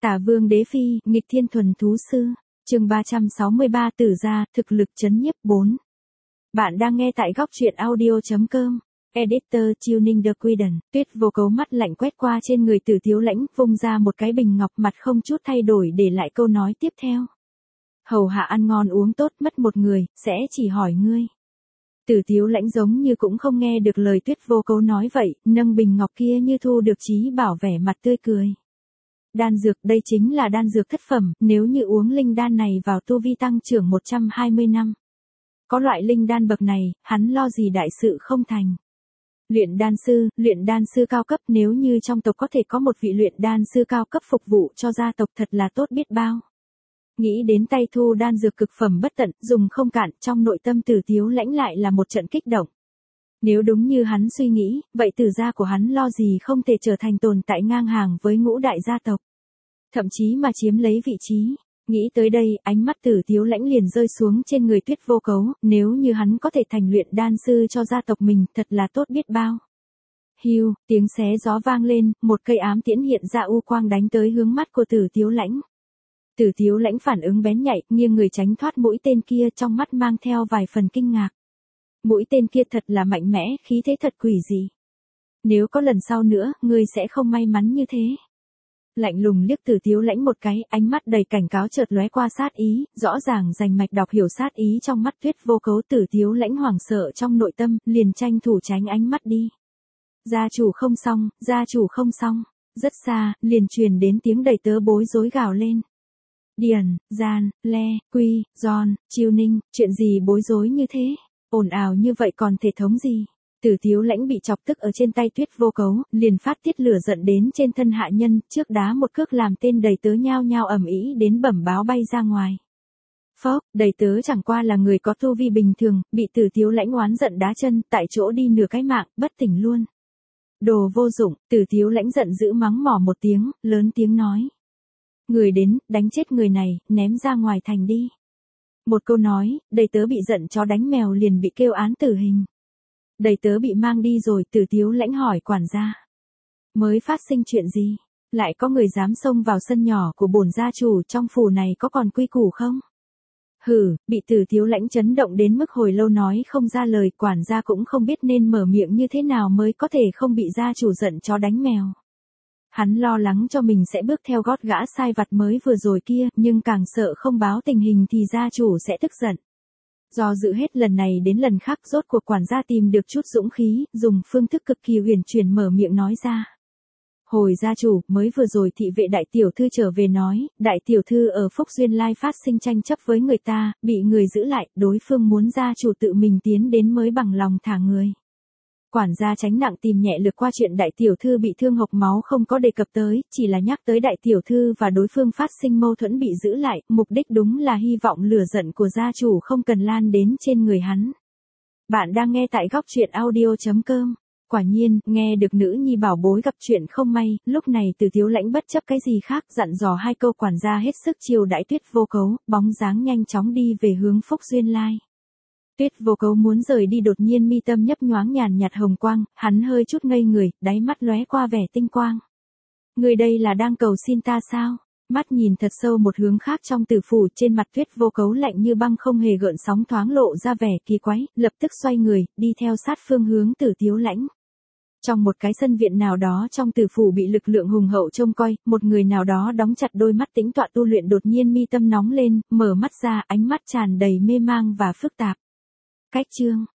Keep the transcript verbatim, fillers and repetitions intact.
Tả Vương Đế Phi, nghịch thiên thuần thú sư. Chương ba trăm sáu mươi ba Tử gia, thực lực chấn nhiếp bốn. Bạn đang nghe tại góc truyện audio chấm com. Editor Tuning The Quiden. Tuyết Vô Cấu mắt lạnh quét qua trên người Tử Tiếu Lãnh, vung ra một cái bình ngọc, mặt không chút thay đổi để lại câu nói tiếp theo. Hầu hạ ăn ngon uống tốt, mất một người, sẽ chỉ hỏi ngươi. Tử Tiếu Lãnh giống như cũng không nghe được lời Tuyết Vô Cấu nói vậy, nâng bình ngọc kia như thu được trí bảo, vẻ mặt tươi cười. Đan dược, đây chính là đan dược thất phẩm, nếu như uống linh đan này vào tu vi tăng trưởng một trăm hai mươi năm. Có loại linh đan bậc này, hắn lo gì đại sự không thành. Luyện đan sư, luyện đan sư cao cấp, nếu như trong tộc có thể có một vị luyện đan sư cao cấp phục vụ cho gia tộc thật là tốt biết bao. Nghĩ đến tay thu đan dược cực phẩm bất tận, dùng không cạn, trong nội tâm Tử Tiếu Lãnh lại là một trận kích động. Nếu đúng như hắn suy nghĩ, vậy Tử gia của hắn lo gì không thể trở thành tồn tại ngang hàng với ngũ đại gia tộc. Thậm chí mà chiếm lấy vị trí. Nghĩ tới đây, ánh mắt Tử Tiếu Lãnh liền rơi xuống trên người Tuyết Vô Cấu, nếu như hắn có thể thành luyện đan sư cho gia tộc mình, thật là tốt biết bao. Hiu, tiếng xé gió vang lên, một cây ám tiễn hiện ra u quang đánh tới hướng mắt của Tử Tiếu Lãnh. Tử Tiếu Lãnh phản ứng bén nhạy, nghiêng người tránh thoát mũi tên kia, trong mắt mang theo vài phần kinh ngạc. Mũi tên kia thật là mạnh mẽ, khí thế thật quỷ dị. Nếu có lần sau nữa, ngươi sẽ không may mắn như thế. Lạnh lùng liếc Tử Tiếu Lãnh một cái, ánh mắt đầy cảnh cáo chợt lóe qua sát ý, rõ ràng rành mạch đọc hiểu sát ý trong mắt Tuyết Vô Cấu. Tử Tiếu Lãnh hoảng sợ trong nội tâm, liền tranh thủ tránh ánh mắt đi. Gia chủ không xong, gia chủ không xong. Rất xa, liền truyền đến tiếng đầy tớ bối rối gào lên. Điền, Gian, Le, Quy, Giòn, Chiêu Ninh, chuyện gì bối rối như thế? Ồn ào như vậy còn thể thống gì? Tử Tiếu Lãnh bị chọc tức ở trên tay Tuyết Vô Cấu, liền phát tiết lửa giận đến trên thân hạ nhân, trước đá một cước làm tên đầy tớ nhao nhao ầm ĩ đến bẩm báo bay ra ngoài. Phốc, đầy tớ chẳng qua là người có tu vi bình thường, bị Tử Tiếu Lãnh oán giận đá chân, tại chỗ đi nửa cái mạng, bất tỉnh luôn. Đồ vô dụng, Tử Tiếu Lãnh giận dữ mắng mỏ một tiếng, lớn tiếng nói. Người đến, đánh chết người này, ném ra ngoài thành đi. Một câu nói, đầy tớ bị giận chó đánh mèo liền bị kêu án tử hình. Đầy tớ bị mang đi rồi, Tử Tiếu Lãnh hỏi quản gia. Mới phát sinh chuyện gì? Lại có người dám xông vào sân nhỏ của bổn gia chủ, trong phủ này có còn quy củ không? Hừ, bị Tử Tiếu Lãnh chấn động đến mức hồi lâu nói không ra lời, quản gia cũng không biết nên mở miệng như thế nào mới có thể không bị gia chủ giận chó đánh mèo. Hắn lo lắng cho mình sẽ bước theo gót gã sai vặt mới vừa rồi kia, nhưng càng sợ không báo tình hình thì gia chủ sẽ tức giận. Do dự hết lần này đến lần khác, rốt cuộc quản gia tìm được chút dũng khí, dùng phương thức cực kỳ huyền chuyển mở miệng nói ra. Hồi gia chủ, mới vừa rồi thị vệ đại tiểu thư trở về nói, đại tiểu thư ở Phúc Duyên Lai phát sinh tranh chấp với người ta, bị người giữ lại, đối phương muốn gia chủ tự mình tiến đến mới bằng lòng thả người. Quản gia tránh nặng tìm nhẹ lược qua chuyện đại tiểu thư bị thương hộc máu không có đề cập tới, chỉ là nhắc tới đại tiểu thư và đối phương phát sinh mâu thuẫn bị giữ lại, mục đích đúng là hy vọng lửa giận của gia chủ không cần lan đến trên người hắn. Bạn đang nghe tại góc truyện audio chấm com. Quả nhiên, nghe được nữ nhi bảo bối gặp chuyện không may, lúc này Tử Tiếu Lãnh bất chấp cái gì khác, dặn dò hai câu quản gia hết sức chiều đãi Tuyết Vô Cấu, bóng dáng nhanh chóng đi về hướng Phúc Duyên Lai. Tuyết Vô Cấu muốn rời đi, đột nhiên mi tâm nhấp nhoáng nhàn nhạt hồng quang, hắn hơi chút ngây người, đáy mắt lóe qua vẻ tinh quang. Người đây là đang cầu xin ta sao? Mắt nhìn thật sâu một hướng khác trong tử phủ, trên mặt Tuyết Vô Cấu lạnh như băng không hề gợn sóng, thoáng lộ ra vẻ kỳ quái, lập tức xoay người, đi theo sát phương hướng Tử Tiếu Lãnh. Trong một cái sân viện nào đó trong tử phủ bị lực lượng hùng hậu trông coi, một người nào đó đóng chặt đôi mắt tĩnh tọa tu luyện, đột nhiên mi tâm nóng lên, mở mắt ra, ánh mắt tràn đầy mê mang và phức tạp. Cách chương,